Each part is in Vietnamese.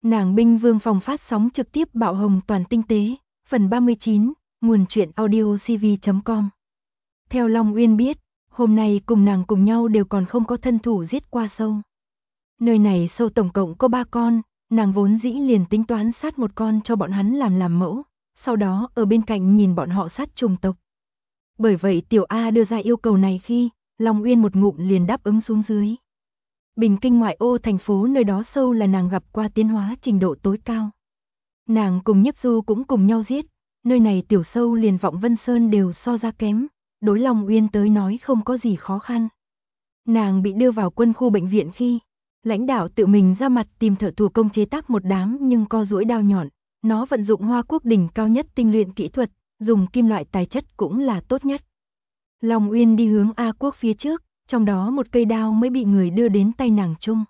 Nàng binh vương phòng phát sóng trực tiếp bạo hồng toàn tinh tế, phần 39, nguồn truyện audio cv.com. Theo Long Uyên biết, hôm nay cùng nàng cùng nhau đều còn không có thân thủ giết qua sâu. Nơi này sâu tổng cộng có 3 con, nàng vốn dĩ liền tính toán sát một con cho bọn hắn làm mẫu, sau đó ở bên cạnh nhìn bọn họ sát trùng tộc. Bởi vậy Tiểu A đưa ra yêu cầu này khi, Long Uyên một ngụm liền đáp ứng xuống dưới. Bình Kinh ngoại ô thành phố nơi đó sâu là nàng gặp qua tiến hóa trình độ tối cao. Nàng cùng Nhiếp Du cũng cùng nhau giết, nơi này tiểu sâu liền Vọng Vân Sơn đều so ra kém, đối Long Uyên tới nói không có gì khó khăn. Nàng bị đưa vào quân khu bệnh viện khi, lãnh đạo tự mình ra mặt tìm thợ thủ công chế tác một đám nhưng co duỗi đao nhọn, nó vận dụng Hoa Quốc đỉnh cao nhất tinh luyện kỹ thuật, dùng kim loại tài chất cũng là tốt nhất. Long Uyên đi hướng A Quốc phía trước, trong đó một cây đao mới bị người đưa đến tay nàng chung.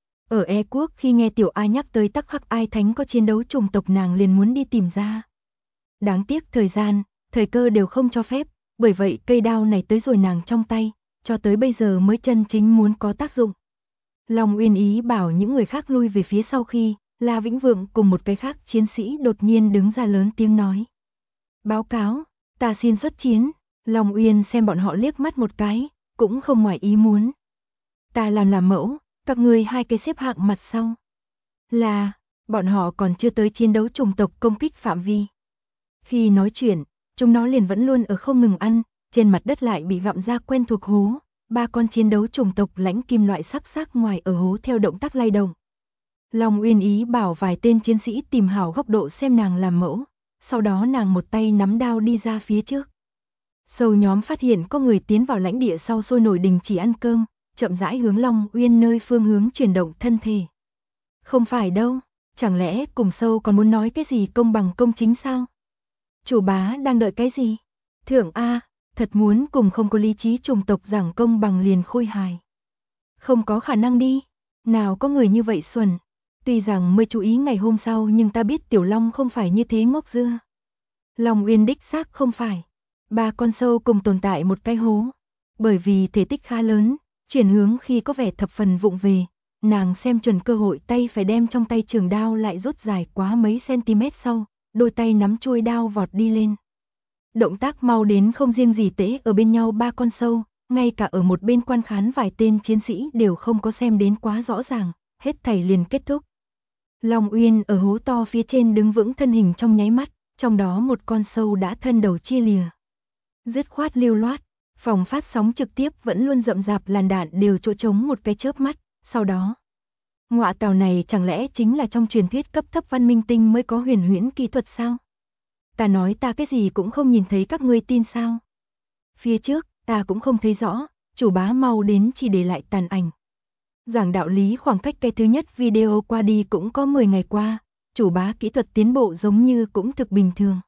Ở E Quốc khi nghe Tiểu A nhắc tới Tắc Khắc Ai Thánh có chiến đấu chủng tộc nàng liền muốn đi tìm ra. Đáng tiếc thời gian, thời cơ đều không cho phép, bởi vậy cây đao này tới rồi nàng trong tay, cho tới bây giờ mới chân chính muốn có tác dụng. Long Uyên ý bảo những người khác lui về phía sau khi, La Vĩnh Vượng cùng một cái khác chiến sĩ đột nhiên đứng ra lớn tiếng nói. Báo cáo, ta xin xuất chiến. Long Uyên xem bọn họ liếc mắt một cái, cũng không ngoài ý muốn. Ta làm mẫu, các ngươi hai cái xếp hạng mặt sau. Là, bọn họ còn chưa tới chiến đấu chủng tộc công kích phạm vi. Khi nói chuyện, chúng nó liền vẫn luôn ở không ngừng ăn, trên mặt đất lại bị gặm ra quen thuộc hố. 3 con chiến đấu chủng tộc lãnh kim loại sắc ngoài ở hố theo động tác lay động. Long Uyên ý bảo vài tên chiến sĩ tìm hảo góc độ xem nàng làm mẫu, sau đó nàng một tay nắm đao đi ra phía trước. Sâu nhóm phát hiện có người tiến vào lãnh địa sau sôi nổi đình chỉ ăn cơm, chậm rãi hướng Long Uyên nơi phương hướng chuyển động thân thể. Không phải đâu, chẳng lẽ cùng sâu còn muốn nói cái gì công bằng công chính sao? Chủ bá đang đợi cái gì? Thượng A, thật muốn cùng không có lý trí chủng tộc giảng công bằng liền khôi hài. Không có khả năng đi, nào có người như vậy xuẩn. Tuy rằng mới chú ý ngày hôm sau nhưng ta biết Tiểu Long không phải như thế ngốc dưa. Long Uyên đích xác không phải. 3 con sâu cùng tồn tại một cái hố. Bởi vì thể tích khá lớn, chuyển hướng khi có vẻ thập phần vụng về, nàng xem chuẩn cơ hội tay phải đem trong tay trường đao lại rút dài quá mấy cm sau, đôi tay nắm chuôi đao vọt đi lên. Động tác mau đến không riêng gì tễ ở bên nhau 3 con sâu, ngay cả ở một bên quan khán vài tên chiến sĩ đều không có xem đến quá rõ ràng, hết thảy liền kết thúc. Long Uyên ở hố to phía trên đứng vững thân hình trong nháy mắt, trong đó một con sâu đã thân đầu chia lìa. Dứt khoát lưu loát, phòng phát sóng trực tiếp vẫn luôn rậm rạp làn đạn đều chỗ trống một cái chớp mắt, sau đó. Ngọa tào này chẳng lẽ chính là trong truyền thuyết cấp thấp văn minh tinh mới có huyền huyễn kỹ thuật sao? Ta nói ta cái gì cũng không nhìn thấy các ngươi tin sao? Phía trước, ta cũng không thấy rõ, chủ bá mau đến chỉ để lại tàn ảnh. Giảng đạo lý khoảng cách cái thứ nhất video qua đi cũng có 10 ngày qua, chủ bá kỹ thuật tiến bộ giống như cũng thực bình thường.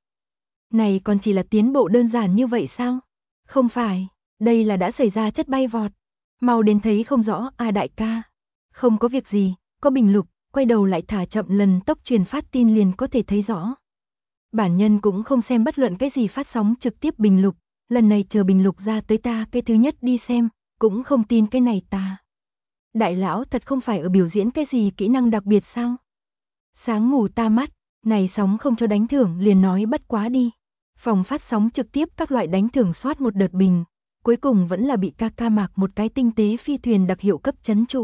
Này còn chỉ là tiến bộ đơn giản như vậy sao? Không phải, đây là đã xảy ra chất bay vọt. Mau đến thấy không rõ đại ca. Không có việc gì, có bình lục, quay đầu lại thả chậm lần tốc truyền phát tin liền có thể thấy rõ. Bản nhân cũng không xem bất luận cái gì phát sóng trực tiếp bình lục, lần này chờ bình lục ra tới ta cái thứ nhất đi xem, cũng không tin cái này ta. Đại lão thật không phải ở biểu diễn cái gì kỹ năng đặc biệt sao? Sáng ngủ ta mắt, này sóng không cho đánh thưởng liền nói bất quá đi. Phòng phát sóng trực tiếp các loại đánh thưởng soát một đợt bình, cuối cùng vẫn là bị ca Mạc một cái tinh tế phi thuyền đặc hiệu cấp chấn trụ.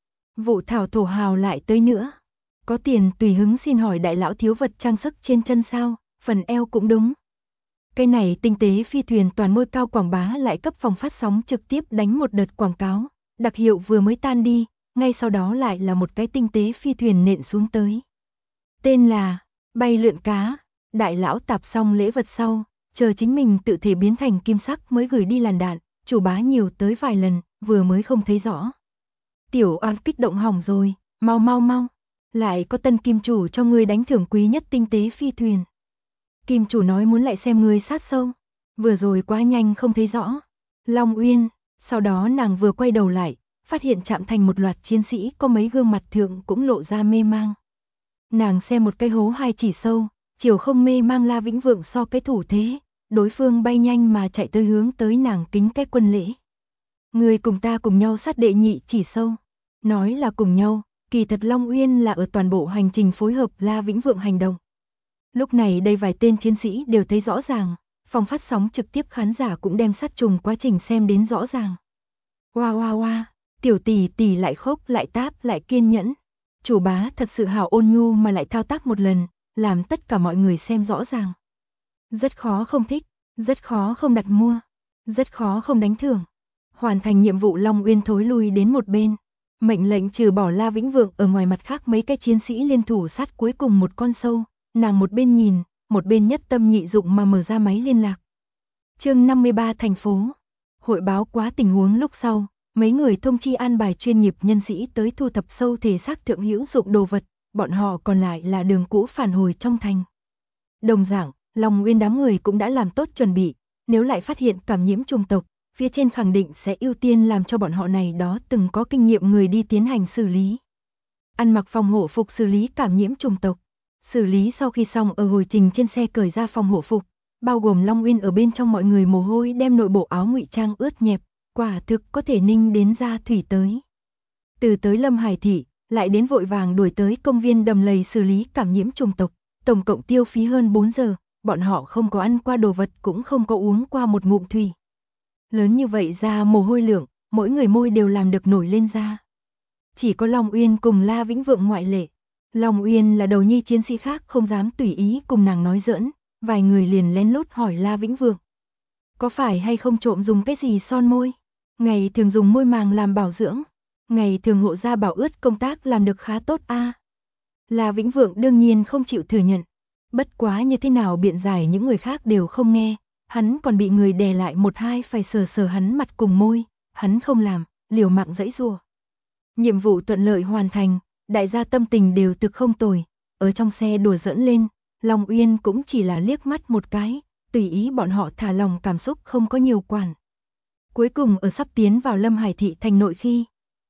Vụ thảo thổ hào lại tới nữa. Có tiền tùy hứng xin hỏi đại lão thiếu vật trang sức trên chân sao, phần eo cũng đúng. Cái này tinh tế phi thuyền toàn môi cao quảng bá lại cấp phòng phát sóng trực tiếp đánh một đợt quảng cáo, đặc hiệu vừa mới tan đi, ngay sau đó lại là một cái tinh tế phi thuyền nện xuống tới. Tên là bay lượn cá. Đại lão tạp xong lễ vật sau, chờ chính mình tự thể biến thành kim sắc mới gửi đi làn đạn, chủ bá nhiều tới vài lần, vừa mới không thấy rõ. Tiểu An kích động hỏng rồi, mau, lại có tân kim chủ cho ngươi đánh thưởng quý nhất tinh tế phi thuyền. Kim chủ nói muốn lại xem ngươi sát sâu, vừa rồi quá nhanh không thấy rõ. Long Uyên, sau đó nàng vừa quay đầu lại, phát hiện chạm thành một loạt chiến sĩ có mấy gương mặt thượng cũng lộ ra mê mang. Nàng xem một cái hố 2 chỉ sâu, chiều không mê mang La Vĩnh Vượng so cái thủ thế, đối phương bay nhanh mà chạy tới hướng tới nàng kính cái quân lễ. Người cùng ta cùng nhau sát đệ nhị chỉ sâu, nói là cùng nhau, Kỳ thật Long Uyên là ở toàn bộ hành trình phối hợp La Vĩnh Vượng hành động. Lúc này đây vài tên chiến sĩ đều thấy rõ ràng, phòng phát sóng trực tiếp khán giả cũng đem sát trùng quá trình xem đến rõ ràng. Oa oa oa, tiểu tỷ tỷ lại khóc lại táp lại kiên nhẫn. Chủ bá thật sự hào ôn nhu mà lại thao tác một lần, làm tất cả mọi người xem rõ ràng. Rất khó không thích, rất khó không đặt mua, rất khó không đánh thưởng. Hoàn thành nhiệm vụ Long Uyên thối lui đến một bên. Mệnh lệnh trừ bỏ La Vĩnh Vượng ở ngoài mặt khác mấy cái chiến sĩ liên thủ sát cuối cùng một con sâu, nàng một bên nhìn, một bên nhất tâm nhị dụng mà mở ra máy liên lạc. Chương 53 thành phố. Hội báo quá tình huống lúc sau, mấy người thông chi an bài chuyên nghiệp nhân sĩ tới thu thập sâu thể xác thượng hữu dụng đồ vật, bọn họ còn lại là đường cũ phản hồi trong thành. Đồng dạng, Long Uyên đám người cũng đã làm tốt chuẩn bị, nếu lại phát hiện cảm nhiễm chủng tộc, phía trên khẳng định sẽ ưu tiên làm cho bọn họ này đó từng có kinh nghiệm người đi tiến hành xử lý. Ăn mặc phòng hộ phục xử lý cảm nhiễm chủng tộc. Xử lý sau khi xong ở hồi trình trên xe cởi ra phòng hộ phục, bao gồm Long Uyên ở bên trong mọi người mồ hôi đem nội bộ áo ngụy trang ướt nhẹp, quả thực có thể ninh đến ra thủy tới. Từ tới Lâm Hải Thị, lại đến vội vàng đuổi tới công viên đầm lầy xử lý cảm nhiễm chủng tộc, tổng cộng tiêu phí hơn 4 giờ, bọn họ không có ăn qua đồ vật cũng không có uống qua một ngụm thủy. Lớn như vậy ra mồ hôi lượng, mỗi người môi đều làm được nổi lên da. Chỉ có Long Uyên cùng La Vĩnh Vượng ngoại lệ. Long Uyên là đầu nhi chiến sĩ khác không dám tùy ý cùng nàng nói giỡn, vài người liền lén lút hỏi La Vĩnh Vượng. Có phải hay không trộm dùng cái gì son môi? Ngày thường dùng môi màng làm bảo dưỡng, ngày thường hộ da bảo ướt công tác làm được khá tốt a. La Vĩnh Vượng đương nhiên không chịu thừa nhận. Bất quá như thế nào biện giải những người khác đều không nghe, hắn còn bị người đè lại một hai phải sờ sờ hắn mặt cùng môi, hắn không làm, liều mạng giãy giụa. Nhiệm vụ thuận lợi hoàn thành, đại gia tâm tình đều thực không tồi, ở trong xe đùa giỡn lên, Long Uyên cũng chỉ là liếc mắt một cái, tùy ý bọn họ thả lòng cảm xúc không có nhiều quản. Cuối cùng ở sắp tiến vào Lâm Hải Thị thành nội khi,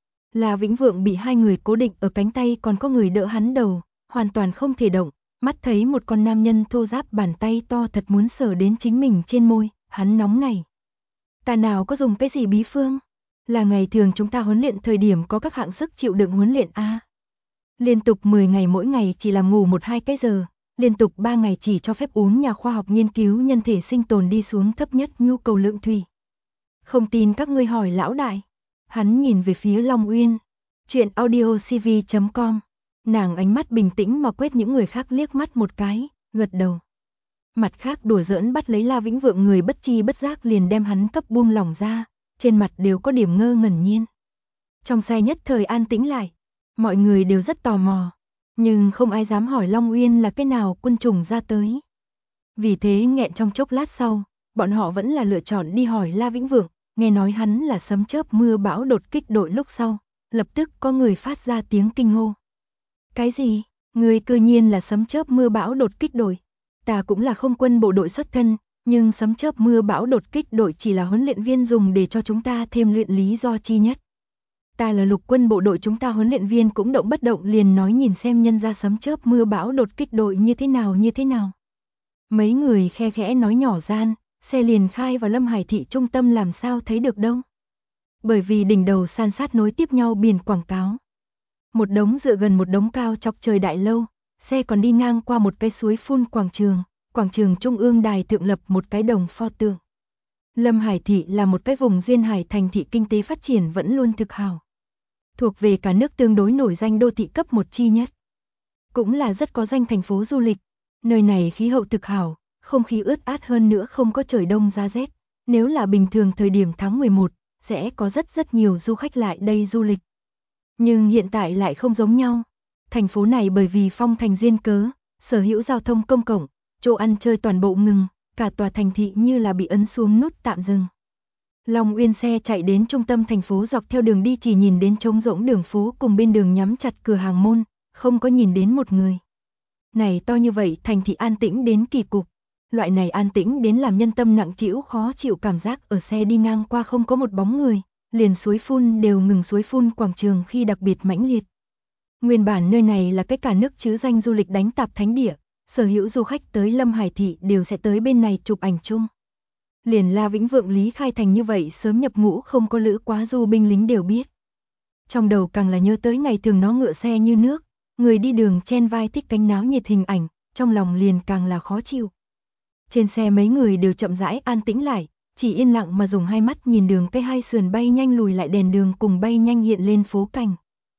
La Vĩnh Vượng bị hai người cố định ở cánh tay còn có người đỡ hắn đầu, hoàn toàn không thể động, mắt thấy một con nam nhân thô ráp bàn tay to thật muốn sờ đến chính mình trên môi, hắn nóng này. Ta nào có dùng cái gì bí phương? Là ngày thường chúng ta huấn luyện thời điểm có các hạng sức chịu đựng huấn luyện a. Liên tục 10 ngày mỗi ngày chỉ làm ngủ 1-2 cái giờ, liên tục 3 ngày chỉ cho phép uống nhà khoa học nghiên cứu nhân thể sinh tồn đi xuống thấp nhất nhu cầu lượng thủy. Không tin các ngươi hỏi lão đại. Hắn nhìn về phía Long Uyên. Chuyện audiocv.com. Nàng ánh mắt bình tĩnh mà quét những người khác liếc mắt một cái, gật đầu. Mặt khác đùa giỡn bắt lấy La Vĩnh Vượng người bất chi bất giác liền đem hắn cấp buông lỏng ra, trên mặt đều có điểm ngơ ngẩn nhiên. Trong xe nhất thời an tĩnh lại, mọi người đều rất tò mò, nhưng không ai dám hỏi Long Uyên là cái nào quân chủng ra tới. Vì thế nghẹn trong chốc lát sau, bọn họ vẫn là lựa chọn đi hỏi La Vĩnh Vượng, nghe nói hắn là sấm chớp mưa bão đột kích đội lúc sau, lập tức có người phát ra tiếng kinh hô. Cái gì? Người cư nhiên là sấm chớp mưa bão đột kích đội? Ta cũng là không quân bộ đội xuất thân, nhưng sấm chớp mưa bão đột kích đội chỉ là huấn luyện viên dùng để cho chúng ta thêm luyện lý do chi nhất. Ta là lục quân bộ đội, chúng ta huấn luyện viên cũng động bất động liền nói nhìn xem nhân ra sấm chớp mưa bão đột kích đội như thế nào. Mấy người khe khẽ nói nhỏ gian, xe liền khai vào Lâm Hải Thị trung tâm làm sao thấy được đâu. Bởi vì đỉnh đầu san sát nối tiếp nhau biển quảng cáo. Một đống dựa gần một đống cao chọc trời đại lâu, xe còn đi ngang qua một cái suối phun quảng trường trung ương đài thượng lập một cái đồng pho tượng. Lâm Hải Thị là một cái vùng duyên hải thành thị kinh tế phát triển vẫn luôn thực hào. Thuộc về cả nước tương đối nổi danh đô thị cấp 1 chi nhất. Cũng là rất có danh thành phố du lịch. Nơi này khí hậu thực hào, không khí ướt át hơn nữa không có trời đông giá rét. Nếu là bình thường thời điểm tháng 11, sẽ có rất nhiều du khách lại đây du lịch. Nhưng hiện tại lại không giống nhau. Thành phố này bởi vì phong thành duyên cớ, sở hữu giao thông công cộng, chỗ ăn chơi toàn bộ ngừng, cả tòa thành thị như là bị ấn xuống nút tạm dừng. Long Uyên xe chạy đến trung tâm thành phố, dọc theo đường đi chỉ nhìn đến trống rỗng đường phố cùng bên đường nhắm chặt cửa hàng môn, không có nhìn đến một người. Này to như vậy thành thị an tĩnh đến kỳ cục. Loại này an tĩnh đến làm nhân tâm nặng trĩu khó chịu cảm giác, ở xe đi ngang qua không có một bóng người, liền suối phun đều ngừng suối phun quảng trường khi đặc biệt mãnh liệt. Nguyên bản nơi này là cái cả nước chứ danh du lịch đánh tạp thánh địa, sở hữu du khách tới Lâm Hải Thị đều sẽ tới bên này chụp ảnh chung. Liền La Vĩnh Vượng Lý Khai Thành như vậy sớm nhập ngũ không có lữ quá du binh lính đều biết. trong đầu càng là nhớ tới ngày thường nó ngựa xe như nước, người đi đường chen vai thích cánh náo nhiệt hình ảnh, trong lòng liền càng là khó chịu. Trên xe mấy người đều chậm rãi an tĩnh lại, chỉ yên lặng mà dùng hai mắt nhìn đường cây hai sườn bay nhanh lùi lại đèn đường cùng bay nhanh hiện lên phố cảnh.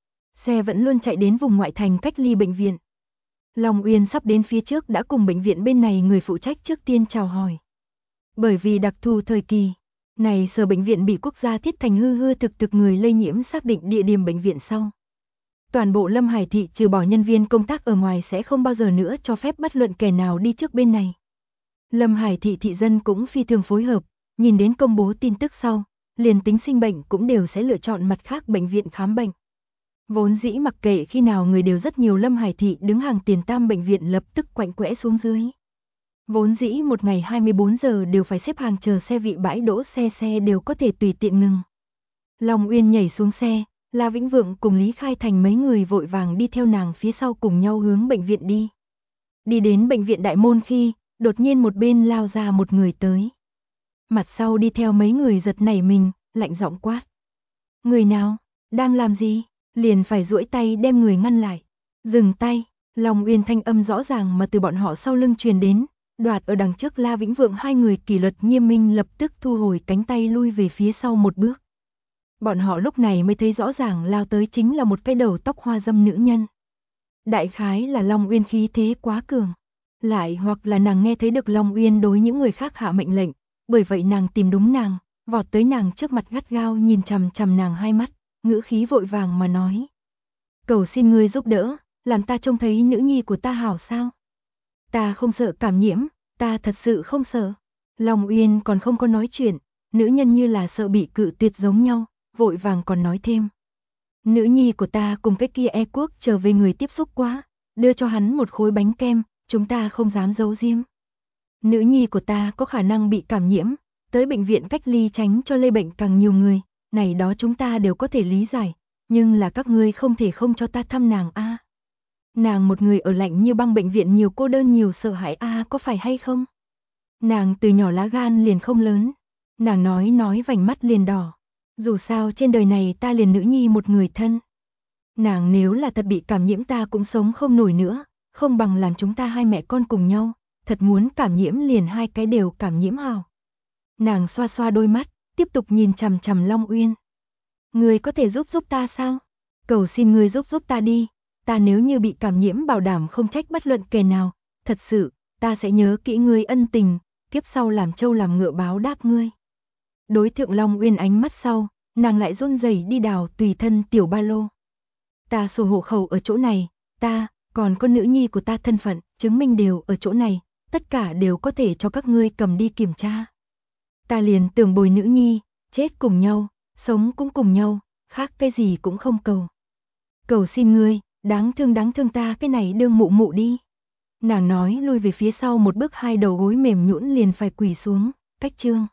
Xe vẫn luôn chạy đến vùng ngoại thành cách ly bệnh viện. Long Uyên sắp đến phía trước đã cùng bệnh viện bên này người phụ trách trước tiên chào hỏi. Bởi vì đặc thù thời kỳ này, sở bệnh viện bị quốc gia thiết thành hư thực người lây nhiễm xác định địa điểm bệnh viện sau. Toàn bộ Lâm Hải thị trừ bỏ nhân viên công tác ở ngoài sẽ không bao giờ nữa cho phép bất luận kẻ nào đi trước bên này. Lâm Hải thị thị dân cũng phi thường phối hợp, nhìn đến công bố tin tức sau, liền tính sinh bệnh cũng đều sẽ lựa chọn mặt khác bệnh viện khám bệnh. Vốn dĩ mặc kệ khi nào người đều rất nhiều, Lâm Hải thị đứng hàng tiền tam bệnh viện lập tức quạnh quẽ xuống dưới. Vốn dĩ một ngày 24 giờ đều phải xếp hàng chờ xe, vị bãi đỗ xe đều có thể tùy tiện ngừng. Long Uyên nhảy xuống xe, La Vĩnh Vượng cùng Lý Khai Thành mấy người vội vàng đi theo nàng phía sau cùng nhau hướng bệnh viện đi. Đi đến bệnh viện đại môn khi, đột nhiên một bên lao ra một người tới. Mặt sau đi theo mấy người giật nảy mình, lạnh giọng quát. Người nào, đang làm gì? Liền phải duỗi tay đem người ngăn lại. Dừng tay, Long Uyên thanh âm rõ ràng mà từ bọn họ sau lưng truyền đến, đoạt ở đằng trước La Vĩnh Vượng hai người kỷ luật nghiêm minh lập tức thu hồi cánh tay lui về phía sau một bước. Bọn họ lúc này mới thấy rõ ràng lao tới chính là một cái đầu tóc hoa dâm nữ nhân. Đại khái là Long Uyên khí thế quá cường, lại hoặc là nàng nghe thấy được Long Uyên đối những người khác hạ mệnh lệnh, bởi vậy nàng tìm đúng nàng, vọt tới nàng trước mặt gắt gao nhìn chằm chằm nàng hai mắt, ngữ khí vội vàng mà nói. Cầu xin ngươi giúp đỡ, làm ta trông thấy nữ nhi của ta hảo sao? Ta không sợ cảm nhiễm, ta thật sự không sợ. Long Uyên còn không có nói chuyện, nữ nhân như là sợ bị cự tuyệt giống nhau, vội vàng còn nói thêm. Nữ nhi của ta cùng cái kia E Quốc trở về người tiếp xúc quá, đưa cho hắn một khối bánh kem, chúng ta không dám giấu giếm. Nữ nhi của ta có khả năng bị cảm nhiễm, tới bệnh viện cách ly tránh cho lây bệnh càng nhiều người, này đó chúng ta đều có thể lý giải, nhưng là các ngươi không thể không cho ta thăm nàng a. Nàng một người ở lạnh như băng bệnh viện nhiều cô đơn nhiều sợ hãi a, có phải hay không? Nàng từ nhỏ lá gan liền không lớn, nàng nói vành mắt liền đỏ. Dù sao trên đời này ta liền nữ nhi một người thân. Nàng nếu là thật bị cảm nhiễm ta cũng sống không nổi nữa, không bằng làm chúng ta hai mẹ con cùng nhau, thật muốn cảm nhiễm liền hai cái đều cảm nhiễm hào. Nàng xoa xoa đôi mắt, tiếp tục nhìn chằm chằm Long Uyên. Ngươi có thể giúp ta sao? Cầu xin ngươi giúp ta đi, ta nếu như bị cảm nhiễm bảo đảm không trách bất luận kẻ nào, thật sự, ta sẽ nhớ kỹ ngươi ân tình, kiếp sau làm trâu làm ngựa báo đáp ngươi. Đối thượng Long Uyên ánh mắt sau, nàng lại run rẩy đi đào tùy thân tiểu ba lô. Ta sổ hộ khẩu ở chỗ này, ta, còn con nữ nhi của ta thân phận, chứng minh đều ở chỗ này, tất cả đều có thể cho các ngươi cầm đi kiểm tra. Ta liền tưởng bồi nữ nhi, chết cùng nhau, sống cũng cùng nhau, khác cái gì cũng không cầu. Cầu xin ngươi, đáng thương ta cái này đương mụ mụ đi. Nàng nói lui về phía sau một bước, hai đầu gối mềm nhũn liền phải quỳ xuống, cách chương.